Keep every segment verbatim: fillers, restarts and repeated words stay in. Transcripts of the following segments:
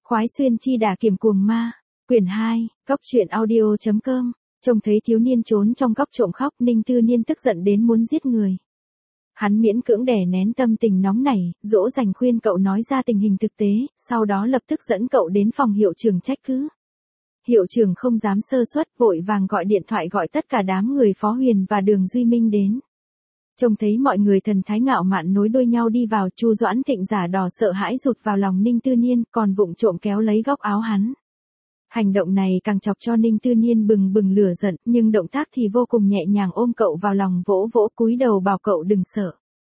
Khoái xuyên chi đả kiểm cuồng ma, quyển hai, cốc truyện audio.com, trông thấy thiếu niên trốn trong góc trộm khóc, Ninh Tư Niên tức giận đến muốn giết người. Hắn miễn cưỡng đè nén tâm tình nóng nảy, dỗ dành khuyên cậu nói ra tình hình thực tế, sau đó lập tức dẫn cậu đến phòng hiệu trưởng trách cứ. Hiệu trưởng không dám sơ suất, vội vàng gọi điện thoại gọi tất cả đám người Phó Huyền và Đường Duy Minh đến. Trông thấy mọi người thần thái ngạo mạn nối đuôi nhau đi vào, Chu Doãn Thịnh giả đò sợ hãi rụt vào lòng Ninh Tư Niên, còn vụng trộm kéo lấy góc áo hắn. Hành động này càng chọc cho Ninh Tư Niên bừng bừng lửa giận, nhưng động tác thì vô cùng nhẹ nhàng, ôm cậu vào lòng vỗ vỗ cúi đầu bảo cậu đừng sợ.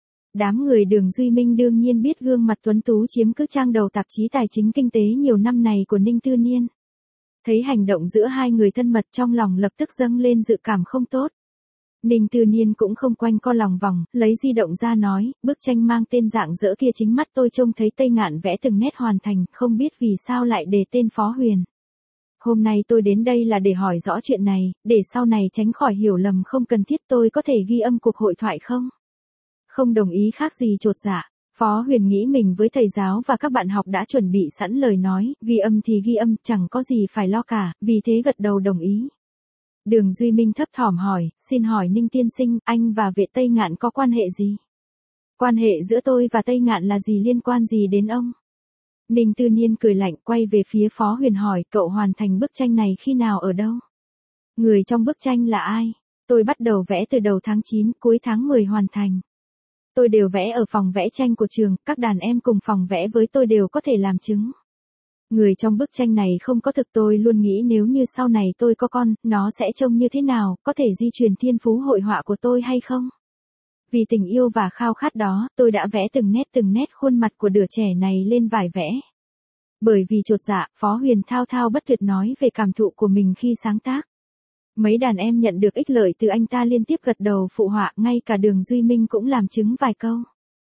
Đám người Đường Duy Minh đương nhiên biết gương mặt tuấn tú chiếm cứ trang đầu tạp chí tài chính kinh tế nhiều năm này của Ninh Tư Niên. Thấy hành động giữa hai người thân mật, trong lòng lập tức dâng lên dự cảm không tốt. Ninh Tư Niên cũng không quanh co lòng vòng, lấy di động ra nói, bức tranh mang tên Rạng Rỡ kia chính mắt tôi trông thấy Tây Ngạn vẽ từng nét hoàn thành, không biết vì sao lại đề tên Phó Huyền. Hôm nay tôi đến đây là để hỏi rõ chuyện này, để sau này tránh khỏi hiểu lầm không cần thiết. Tôi có thể ghi âm cuộc hội thoại không? Không đồng ý khác gì chột dạ. Phó Huyền nghĩ mình với thầy giáo và các bạn học đã chuẩn bị sẵn lời nói, ghi âm thì ghi âm, chẳng có gì phải lo cả, vì thế gật đầu đồng ý. Đường Duy Minh thấp thỏm hỏi, xin hỏi Ninh tiên sinh, anh và vệ Tây Ngạn có quan hệ gì? Quan hệ giữa tôi và Tây Ngạn là gì, liên quan gì đến ông? Ninh Tư Niên cười lạnh, quay về phía Phó Huyền hỏi, cậu hoàn thành bức tranh này khi nào, ở đâu? Người trong bức tranh là ai? Tôi bắt đầu vẽ từ đầu tháng chín, cuối tháng mười hoàn thành. Tôi đều vẽ ở phòng vẽ tranh của trường, các đàn em cùng phòng vẽ với tôi đều có thể làm chứng. Người trong bức tranh này không có thực, tôi luôn nghĩ nếu như sau này tôi có con, nó sẽ trông như thế nào, có thể di truyền thiên phú hội họa của tôi hay không? Vì tình yêu và khao khát đó, tôi đã vẽ từng nét từng nét khuôn mặt của đứa trẻ này lên vải vẽ. Bởi vì chột dạ, Phó Huyền thao thao bất tuyệt nói về cảm thụ của mình khi sáng tác. Mấy đàn em nhận được ích lợi từ anh ta liên tiếp gật đầu phụ họa, ngay cả Đường Duy Minh cũng làm chứng vài câu.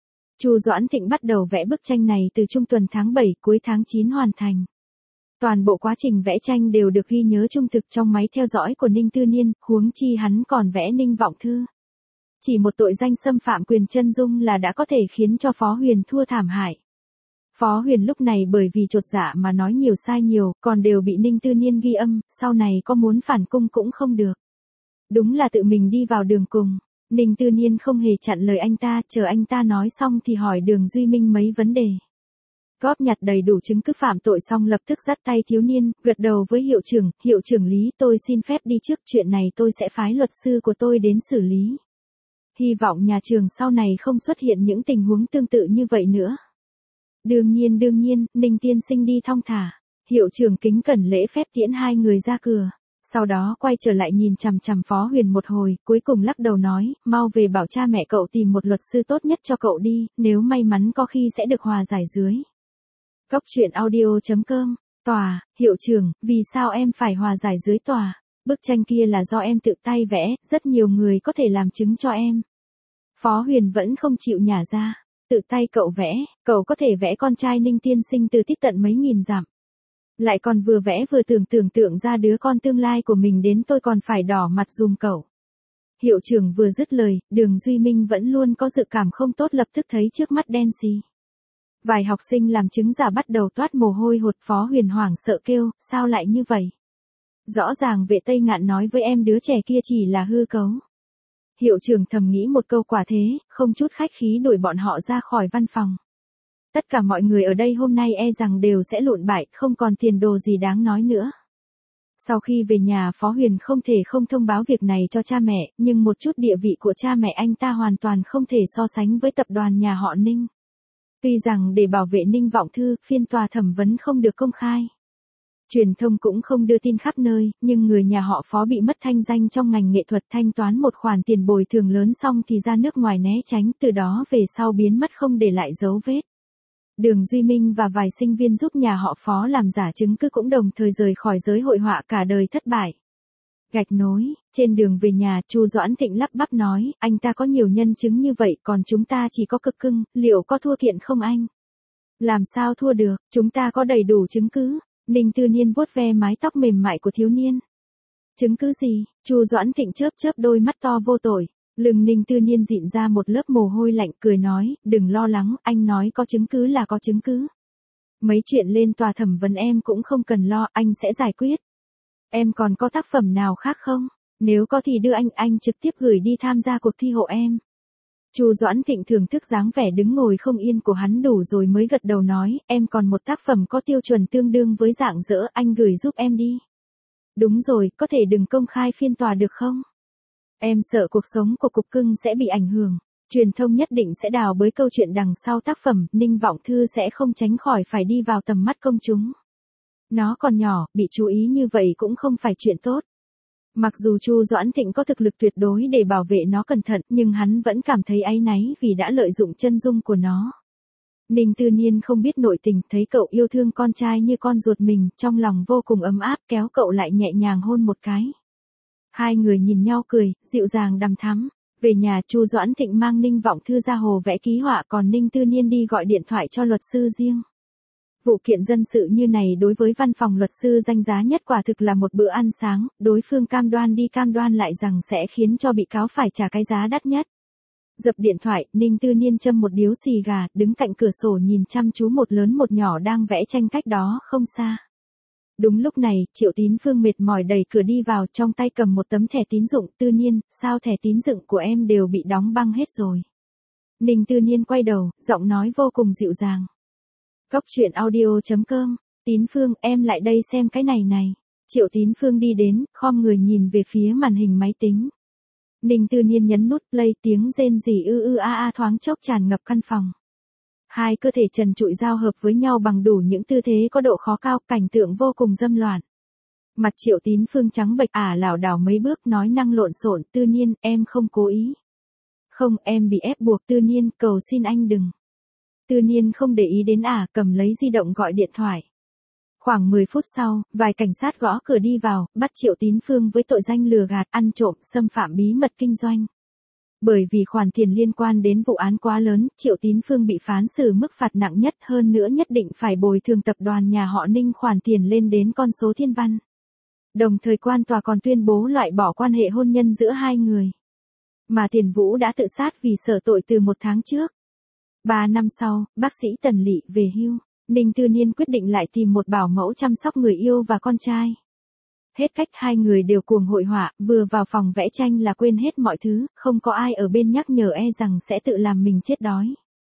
Chu Doãn Thịnh bắt đầu vẽ bức tranh này từ trung tuần tháng bảy, cuối tháng chín hoàn thành. Toàn bộ quá trình vẽ tranh đều được ghi nhớ trung thực trong máy theo dõi của Ninh Tư Niên, huống chi hắn còn vẽ Ninh Vọng Thư. Chỉ một tội danh xâm phạm quyền chân dung là đã có thể khiến cho Phó Huyền thua thảm hại. Phó Huyền lúc này bởi vì chột dạ mà nói nhiều sai nhiều, còn đều bị Ninh Tư Niên ghi âm, sau này có muốn phản cung cũng không được. Đúng là tự mình đi vào đường cùng. Ninh Tư Niên không hề chặn lời anh ta, chờ anh ta nói xong thì hỏi Đường Duy Minh mấy vấn đề. Góp nhặt đầy đủ chứng cứ phạm tội xong lập tức dắt tay thiếu niên, gật đầu với hiệu trưởng, hiệu trưởng Lý, tôi xin phép đi trước, chuyện này tôi sẽ phái luật sư của tôi đến xử lý. Hy vọng nhà trường sau này không xuất hiện những tình huống tương tự như vậy nữa. Đương nhiên đương nhiên, Ninh tiên sinh đi thong thả. Hiệu trưởng kính cẩn lễ phép tiễn hai người ra cửa. Sau đó quay trở lại nhìn chằm chằm Phó Huyền một hồi, cuối cùng lắc đầu nói, mau về bảo cha mẹ cậu tìm một luật sư tốt nhất cho cậu đi, nếu may mắn có khi sẽ được hòa giải dưới. Cốc truyện audio.com, tòa, hiệu trưởng, vì sao em phải hòa giải dưới tòa? Bức tranh kia là do em tự tay vẽ, rất nhiều người có thể làm chứng cho em. Phó Huyền vẫn không chịu nhả ra, tự tay cậu vẽ, cậu có thể vẽ con trai Ninh tiên sinh từ tít tận mấy nghìn dặm. Lại còn vừa vẽ vừa tưởng tưởng tượng ra đứa con tương lai của mình đến, tôi còn phải đỏ mặt dùm cậu. Hiệu trưởng vừa dứt lời, Đường Duy Minh vẫn luôn có dự cảm không tốt lập tức thấy trước mắt đen xì. Vài học sinh làm chứng giả bắt đầu toát mồ hôi hột. Phó Huyền hoảng sợ kêu, sao lại như vậy? Rõ ràng vệ Tây Ngạn nói với em đứa trẻ kia chỉ là hư cấu. Hiệu trưởng thầm nghĩ một câu, quả thế, không chút khách khí đuổi bọn họ ra khỏi văn phòng. Tất cả mọi người ở đây hôm nay e rằng đều sẽ lụn bại, không còn tiền đồ gì đáng nói nữa. Sau khi về nhà, Phó Huyền không thể không thông báo việc này cho cha mẹ, nhưng một chút địa vị của cha mẹ anh ta hoàn toàn không thể so sánh với tập đoàn nhà họ Ninh. Tuy rằng để bảo vệ Ninh Vọng Thư, phiên tòa thẩm vấn không được công khai. Truyền thông cũng không đưa tin khắp nơi, nhưng người nhà họ Phó bị mất thanh danh trong ngành nghệ thuật, thanh toán một khoản tiền bồi thường lớn xong thì ra nước ngoài né tránh, từ đó về sau biến mất không để lại dấu vết. Đường Duy Minh và vài sinh viên giúp nhà họ Phó làm giả chứng cứ cũng đồng thời rời khỏi giới hội họa, cả đời thất bại. Gạch nối, trên đường về nhà, Chu Doãn Thịnh lắp bắp nói, anh ta có nhiều nhân chứng như vậy, còn chúng ta chỉ có cực cưng, liệu có thua kiện không anh? Làm sao thua được, chúng ta có đầy đủ chứng cứ. Ninh Tư Niên vuốt ve mái tóc mềm mại của thiếu niên. Chứng cứ gì? Chu Doãn Thịnh chớp chớp đôi mắt to vô tội. Lưng Ninh Tư Niên dịn ra một lớp mồ hôi lạnh, cười nói, đừng lo lắng, anh nói có chứng cứ là có chứng cứ. Mấy chuyện lên tòa thẩm vấn em cũng không cần lo, anh sẽ giải quyết. Em còn có tác phẩm nào khác không? Nếu có thì đưa anh, anh trực tiếp gửi đi tham gia cuộc thi hộ em. Chu Doãn Thịnh thưởng thức dáng vẻ đứng ngồi không yên của hắn đủ rồi mới gật đầu nói, em còn một tác phẩm có tiêu chuẩn tương đương với Dạng Dỡ, anh gửi giúp em đi. Đúng rồi, có thể đừng công khai phiên tòa được không? Em sợ cuộc sống của Cục Cưng sẽ bị ảnh hưởng. Truyền thông nhất định sẽ đào bới câu chuyện đằng sau tác phẩm, Ninh Vọng Thư sẽ không tránh khỏi phải đi vào tầm mắt công chúng. Nó còn nhỏ, bị chú ý như vậy cũng không phải chuyện tốt. Mặc dù Chu Doãn Thịnh có thực lực tuyệt đối để bảo vệ nó cẩn thận, nhưng hắn vẫn cảm thấy áy náy vì đã lợi dụng chân dung của nó. Ninh Tư Niên không biết nội tình, thấy cậu yêu thương con trai như con ruột mình, trong lòng vô cùng ấm áp, kéo cậu lại nhẹ nhàng hôn một cái. Hai người nhìn nhau cười, dịu dàng đằm thắm. Về nhà, Chu Doãn Thịnh mang Ninh Vọng Thư ra hồ vẽ ký họa, còn Ninh Tư Niên đi gọi điện thoại cho luật sư riêng. Vụ kiện dân sự như này đối với văn phòng luật sư danh giá nhất quả thực là một bữa ăn sáng, đối phương cam đoan đi cam đoan lại rằng sẽ khiến cho bị cáo phải trả cái giá đắt nhất. Dập điện thoại, Ninh Tư Niên châm một điếu xì gà, đứng cạnh cửa sổ nhìn chăm chú một lớn một nhỏ đang vẽ tranh cách đó không xa. Đúng lúc này, Triệu Tín Phương mệt mỏi đẩy cửa đi vào, trong tay cầm một tấm thẻ tín dụng. Tư Niên, sao thẻ tín dụng của em đều bị đóng băng hết rồi? Ninh Tư Niên quay đầu, giọng nói vô cùng dịu dàng. Góc truyện audio chấm com, Tín Phương, em lại đây xem cái này này. Triệu Tín Phương đi đến, khom người nhìn về phía màn hình máy tính. Ninh Tư Niên nhấn nút play, tiếng rên rỉ ư ư a a thoáng chốc tràn ngập căn phòng. Hai cơ thể trần trụi giao hợp với nhau bằng đủ những tư thế có độ khó cao, cảnh tượng vô cùng dâm loạn. Mặt Triệu Tín Phương trắng bệch, ả lảo đảo mấy bước, nói năng lộn xộn, Tư Niên, em không cố ý. Không, em bị ép buộc. Tư Niên, cầu xin anh đừng. Tư Niên không để ý đến ả, cầm lấy di động gọi điện thoại. Khoảng mười phút sau, vài cảnh sát gõ cửa đi vào, bắt Triệu Tín Phương với tội danh lừa gạt, ăn trộm, xâm phạm bí mật kinh doanh. Bởi vì khoản tiền liên quan đến vụ án quá lớn, Triệu Tín Phương bị phán xử mức phạt nặng nhất, hơn nữa nhất định phải bồi thường tập đoàn nhà họ Ninh khoản tiền lên đến con số thiên văn. Đồng thời quan tòa còn tuyên bố loại bỏ quan hệ hôn nhân giữa hai người. Mà Tiền Vũ đã tự sát vì sợ tội từ một tháng trước. Ba năm sau, bác sĩ Tần Lị về hưu, Ninh Tư Niên quyết định lại tìm một bảo mẫu chăm sóc người yêu và con trai. Hết cách hai người đều cuồng hội họa, vừa vào phòng vẽ tranh là quên hết mọi thứ, không có ai ở bên nhắc nhở e rằng sẽ tự làm mình chết đói.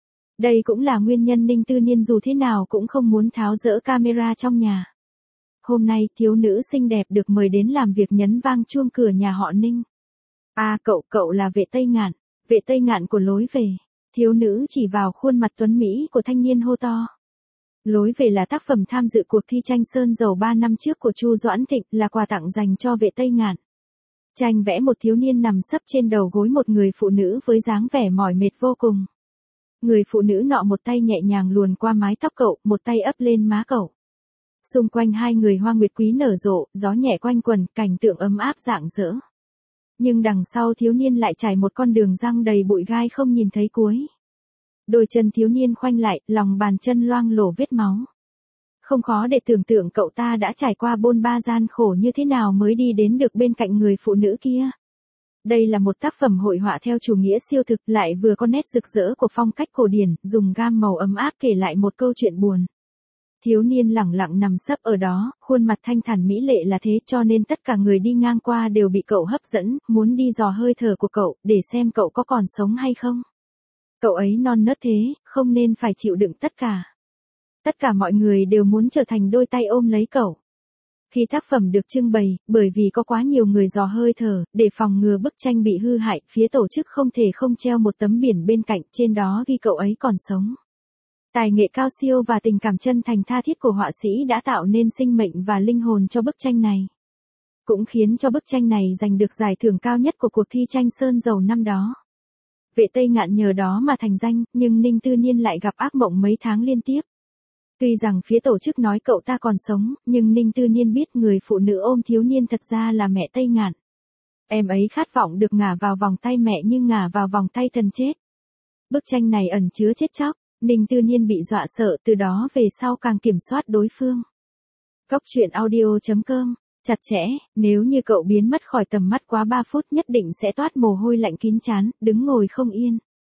Đây cũng là nguyên nhân Ninh Tư Niên dù thế nào cũng không muốn tháo dỡ camera trong nhà. Hôm nay, thiếu nữ xinh đẹp được mời đến làm việc nhấn vang chuông cửa nhà họ Ninh. À cậu, cậu là Vệ Tây Ngạn, Vệ Tây Ngạn của Lối Về. Thiếu nữ chỉ vào khuôn mặt tuấn Mỹ của thanh niên hô to. Lối Về là tác phẩm tham dự cuộc thi tranh sơn dầu ba năm trước của Chu Doãn Thịnh, là quà tặng dành cho Vệ Tây Ngạn. Tranh vẽ một thiếu niên nằm sấp trên đầu gối một người phụ nữ với dáng vẻ mỏi mệt vô cùng. Người phụ nữ nọ một tay nhẹ nhàng luồn qua mái tóc cậu, một tay ấp lên má cậu. Xung quanh hai người hoa nguyệt quý nở rộ, gió nhẹ quanh quần, cảnh tượng ấm áp rạng rỡ. Nhưng đằng sau thiếu niên lại trải một con đường răng đầy bụi gai không nhìn thấy cuối. Đôi chân thiếu niên khoanh lại, lòng bàn chân loang lổ vết máu. Không khó để tưởng tượng cậu ta đã trải qua bôn ba gian khổ như thế nào mới đi đến được bên cạnh người phụ nữ kia. Đây là một tác phẩm hội họa theo chủ nghĩa siêu thực, lại vừa có nét rực rỡ của phong cách cổ điển, dùng gam màu ấm áp kể lại một câu chuyện buồn. Thiếu niên lẳng lặng nằm sấp ở đó, khuôn mặt thanh thản mỹ lệ là thế, cho nên tất cả người đi ngang qua đều bị cậu hấp dẫn, muốn đi dò hơi thở của cậu, để xem cậu có còn sống hay không. Cậu ấy non nớt thế, không nên phải chịu đựng tất cả. Tất cả mọi người đều muốn trở thành đôi tay ôm lấy cậu. Khi tác phẩm được trưng bày, bởi vì có quá nhiều người dò hơi thở, để phòng ngừa bức tranh bị hư hại, phía tổ chức không thể không treo một tấm biển bên cạnh, trên đó ghi cậu ấy còn sống. Tài nghệ cao siêu và tình cảm chân thành tha thiết của họa sĩ đã tạo nên sinh mệnh và linh hồn cho bức tranh này. Cũng khiến cho bức tranh này giành được giải thưởng cao nhất của cuộc thi tranh sơn dầu năm đó. Vệ Tây Ngạn nhờ đó mà thành danh, nhưng Ninh Tư Niên lại gặp ác mộng mấy tháng liên tiếp. Tuy rằng phía tổ chức nói cậu ta còn sống, nhưng Ninh Tư Niên biết người phụ nữ ôm thiếu niên thật ra là mẹ Tây Ngạn. Em ấy khát vọng được ngả vào vòng tay mẹ nhưng ngả vào vòng tay thần chết. Bức tranh này ẩn chứa chết chóc, Ninh Tư Niên bị dọa sợ, từ đó về sau càng kiểm soát đối phương. Góc truyện audio chấm com, chặt chẽ, nếu như cậu biến mất khỏi tầm mắt quá ba phút nhất định sẽ toát mồ hôi lạnh kín trán, đứng ngồi không yên.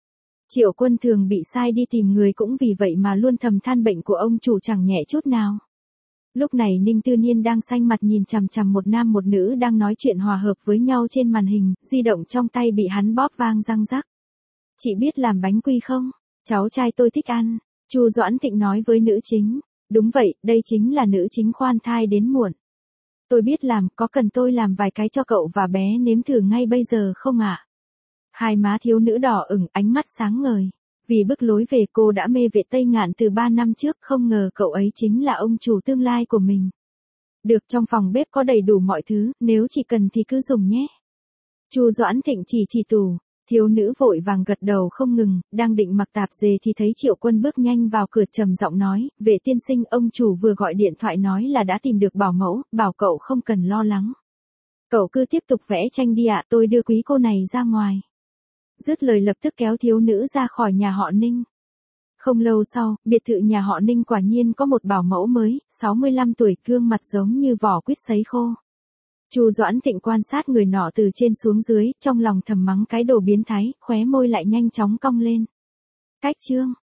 Triệu Quân thường bị sai đi tìm người cũng vì vậy mà luôn thầm than bệnh của ông chủ chẳng nhẹ chút nào. Lúc này Ninh Tư Niên đang xanh mặt nhìn chằm chằm một nam một nữ đang nói chuyện hòa hợp với nhau trên màn hình, di động trong tay bị hắn bóp vang răng rắc. Chị biết làm bánh quy không? Cháu trai tôi thích ăn. Chu Doãn Thịnh nói với nữ chính. Đúng vậy, đây chính là nữ chính khoan thai đến muộn. Tôi biết làm, có cần tôi làm vài cái cho cậu và bé nếm thử ngay bây giờ không ạ? Hai má thiếu nữ đỏ ửng, ánh mắt sáng ngời. Vì bước lối về cô đã mê Vệ Tây Ngạn từ ba năm trước, không ngờ cậu ấy chính là ông chủ tương lai của mình. Được, trong phòng bếp có đầy đủ mọi thứ, nếu chỉ cần thì cứ dùng nhé. Chu Doãn Thịnh chỉ chỉ tủ. Thiếu nữ vội vàng gật đầu không ngừng, đang định mặc tạp dề thì thấy Triệu Quân bước nhanh vào cửa trầm giọng nói, Vệ tiên sinh, ông chủ vừa gọi điện thoại nói là đã tìm được bảo mẫu, bảo cậu không cần lo lắng. Cậu cứ tiếp tục vẽ tranh đi ạ, tôi đưa quý cô này ra ngoài. Dứt lời lập tức kéo thiếu nữ ra khỏi nhà họ Ninh. Không lâu sau, biệt thự nhà họ Ninh quả nhiên có một bảo mẫu mới, sáu mươi lăm tuổi, gương mặt giống như vỏ quýt sấy khô. Chu Doãn Thịnh quan sát người nọ từ trên xuống dưới, trong lòng thầm mắng cái đồ biến thái, khóe môi lại nhanh chóng cong lên. Cách chương